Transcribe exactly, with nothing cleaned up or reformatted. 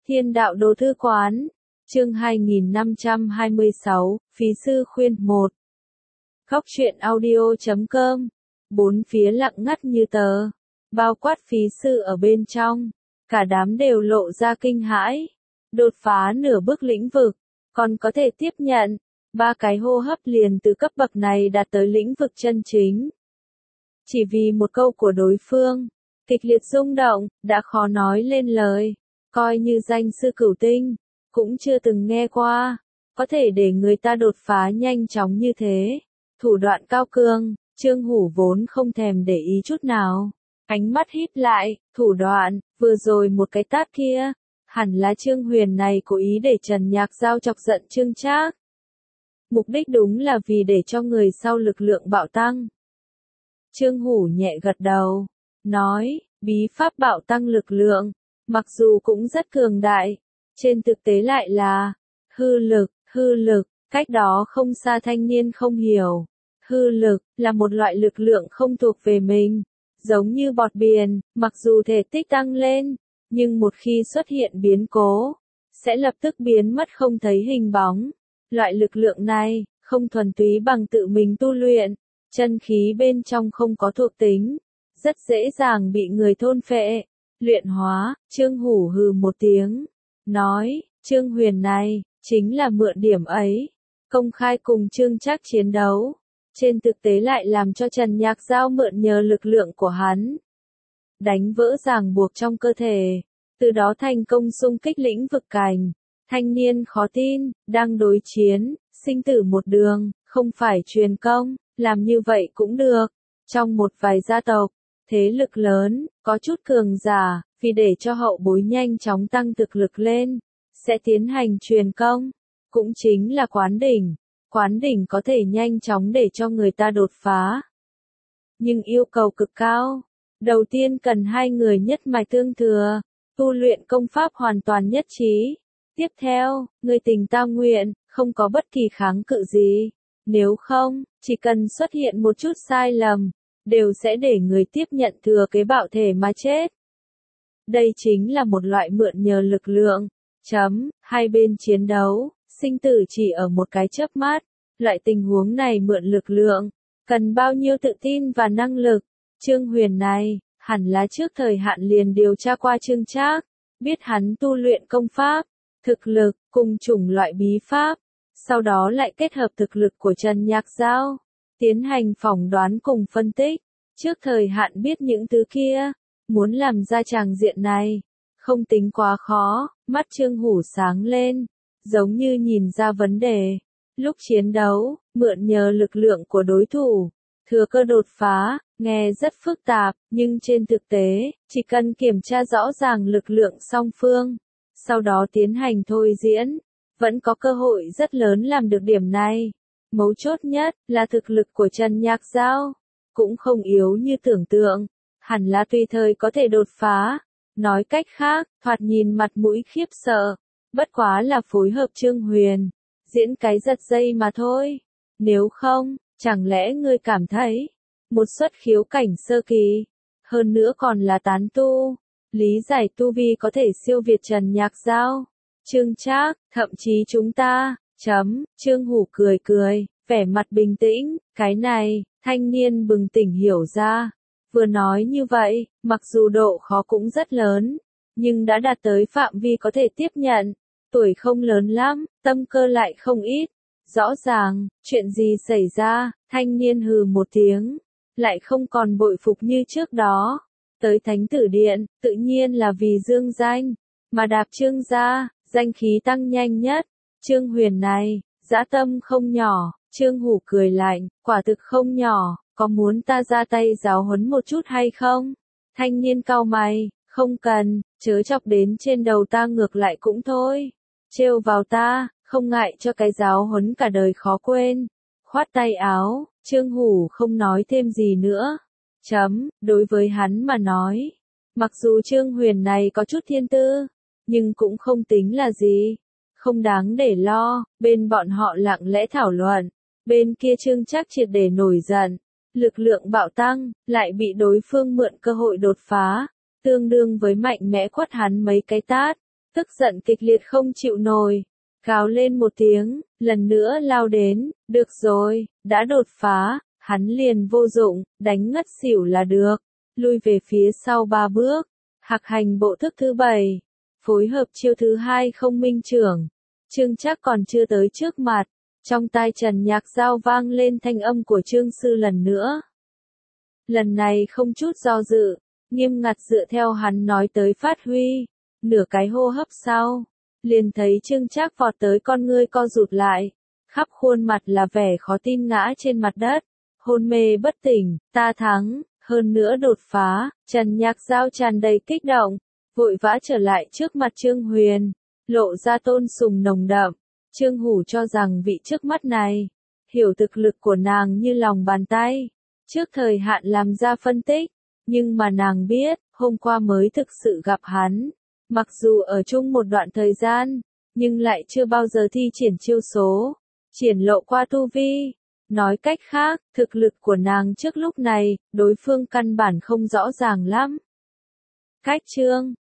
Thiên đạo đồ thư quán, chương hai nghìn năm trăm hai mươi sáu, Phí sư khuyên một. Góc truyện audio chấm com, bốn phía lặng ngắt như tờ, bao quát phí sư ở bên trong, cả đám đều lộ ra kinh hãi. Đột phá nửa bước lĩnh vực, còn có thể tiếp nhận, ba cái hô hấp liền từ cấp bậc này đạt tới lĩnh vực chân chính. Chỉ vì một câu của đối phương, kịch liệt rung động, đã khó nói lên lời, coi như danh sư cửu tinh, cũng chưa từng nghe qua, có thể để người ta đột phá nhanh chóng như thế. Thủ đoạn cao cường, Trương Hủ vốn không thèm để ý chút nào, ánh mắt híp lại, thủ đoạn, vừa rồi một cái tát kia, hẳn là Trương Huyền này cố ý để Trần Nhạc Giao chọc giận Trương Trác. Mục đích đúng là vì để cho người sau lực lượng bạo tăng. Trương Hủ nhẹ gật đầu, nói, bí pháp bạo tăng lực lượng, mặc dù cũng rất cường đại, trên thực tế lại là hư lực, hư lực, cách đó không xa thanh niên không hiểu. Hư lực là một loại lực lượng không thuộc về mình, giống như bọt biển, mặc dù thể tích tăng lên, nhưng một khi xuất hiện biến cố, sẽ lập tức biến mất không thấy hình bóng. Loại lực lượng này, không thuần túy bằng tự mình tu luyện, chân khí bên trong không có thuộc tính, rất dễ dàng bị người thôn phệ, luyện hóa. Trương Hủ hừ một tiếng, nói, Trương Huyền này, chính là mượn điểm ấy, công khai cùng Trương Trác chiến đấu, trên thực tế lại làm cho Trần Nhạc Giao mượn nhờ lực lượng của hắn, đánh vỡ ràng buộc trong cơ thể, từ đó thành công xung kích lĩnh vực cảnh. Thanh niên khó tin, đang đối chiến, sinh tử một đường, không phải truyền công, làm như vậy cũng được. Trong một vài gia tộc, thế lực lớn, có chút cường giả, vì để cho hậu bối nhanh chóng tăng thực lực lên, sẽ tiến hành truyền công, cũng chính là quán đỉnh. Quán đỉnh có thể nhanh chóng để cho người ta đột phá, nhưng yêu cầu cực cao. Đầu tiên cần hai người nhất mạch tương thừa, tu luyện công pháp hoàn toàn nhất trí. Tiếp theo, người tình ta nguyện, không có bất kỳ kháng cự gì. Nếu không, chỉ cần xuất hiện một chút sai lầm, đều sẽ để người tiếp nhận thừa kế bạo thể mà chết. Đây chính là một loại mượn nhờ lực lượng. Chấm, hai bên chiến đấu, sinh tử chỉ ở một cái chớp mắt. Loại tình huống này mượn lực lượng, cần bao nhiêu tự tin và năng lực. Trương Huyền này, hẳn là trước thời hạn liền điều tra qua Trương Trác, biết hắn tu luyện công pháp, thực lực, cùng chủng loại bí pháp, sau đó lại kết hợp thực lực của Trần Nhạc Giao, tiến hành phỏng đoán cùng phân tích, trước thời hạn biết những thứ kia, muốn làm ra tràng diện này, không tính quá khó. Mắt Trương Hủ sáng lên, giống như nhìn ra vấn đề. Lúc chiến đấu, mượn nhờ lực lượng của đối thủ, thừa cơ đột phá, nghe rất phức tạp, nhưng trên thực tế, chỉ cần kiểm tra rõ ràng lực lượng song phương, sau đó tiến hành thôi diễn, vẫn có cơ hội rất lớn làm được điểm này. Mấu chốt nhất là thực lực của Trần Nhạc Giao, cũng không yếu như tưởng tượng, hẳn là tùy thời có thể đột phá. Nói cách khác, thoạt nhìn mặt mũi khiếp sợ, bất quá là phối hợp Trương Huyền, diễn cái giật dây mà thôi. Nếu không, chẳng lẽ ngươi cảm thấy, một xuất khiếu cảnh sơ kỳ, hơn nữa còn là tán tu, lý giải tu vi có thể siêu việt Trần Nhạc Giao, Trương Trác, thậm chí chúng ta, chấm, Trương Hủ cười cười, vẻ mặt bình tĩnh, cái này, thanh niên bừng tỉnh hiểu ra. Vừa nói như vậy, mặc dù độ khó cũng rất lớn, nhưng đã đạt tới phạm vi có thể tiếp nhận, tuổi không lớn lắm, tâm cơ lại không ít. Rõ ràng, chuyện gì xảy ra, thanh niên hừ một tiếng, lại không còn bội phục như trước đó. Tới Thánh Tử Điện, tự nhiên là vì dương danh, mà đạp Trương gia, danh khí tăng nhanh nhất. Trương Huyền này, dã tâm không nhỏ. Trương Hủ cười lạnh, quả thực không nhỏ, có muốn ta ra tay giáo huấn một chút hay không? Thanh niên cau mày, không cần, chớ chọc đến trên đầu ta ngược lại cũng thôi. Trêu vào ta, không ngại cho cái giáo huấn cả đời khó quên. Khoát tay áo, Trương Hủ không nói thêm gì nữa. Chấm, đối với hắn mà nói, mặc dù Trương Huyền này có chút thiên tư, nhưng cũng không tính là gì, không đáng để lo. Bên bọn họ lặng lẽ thảo luận, bên kia Trương Trác triệt để nổi giận, lực lượng bạo tăng, lại bị đối phương mượn cơ hội đột phá, tương đương với mạnh mẽ quất hắn mấy cái tát. tức giận kịch liệt không chịu nổi, gào lên một tiếng, lần nữa lao đến, được rồi, đã đột phá, hắn liền vô dụng, đánh ngất xỉu là được, lui về phía sau ba bước, hạc hành bộ thức thứ bảy, phối hợp chiêu thứ hai không minh trưởng, Trương Trác còn chưa tới trước mặt, trong tai Trần Nhạc Giao vang lên thanh âm của Trương Sư lần nữa. Lần này không chút do dự, nghiêm ngặt dựa theo hắn nói tới phát huy, nửa cái hô hấp sau, liền thấy Trương Trác vọt tới con ngươi co rụt lại, khắp khuôn mặt là vẻ khó tin ngã trên mặt đất, hôn mê bất tỉnh, ta thắng, hơn nữa đột phá, Trần Nhạc Giao tràn đầy kích động, vội vã trở lại trước mặt Trương Huyền, lộ ra tôn sùng nồng đậm, Trương Hủ cho rằng vị trước mắt này, hiểu thực lực của nàng như lòng bàn tay, trước thời hạn làm ra phân tích, nhưng mà nàng biết, hôm qua mới thực sự gặp hắn, mặc dù ở chung một đoạn thời gian, nhưng lại chưa bao giờ thi triển chiêu số, triển lộ qua tu vi. Nói cách khác, thực lực của nàng trước lúc này, đối phương căn bản không rõ ràng lắm. Cách chương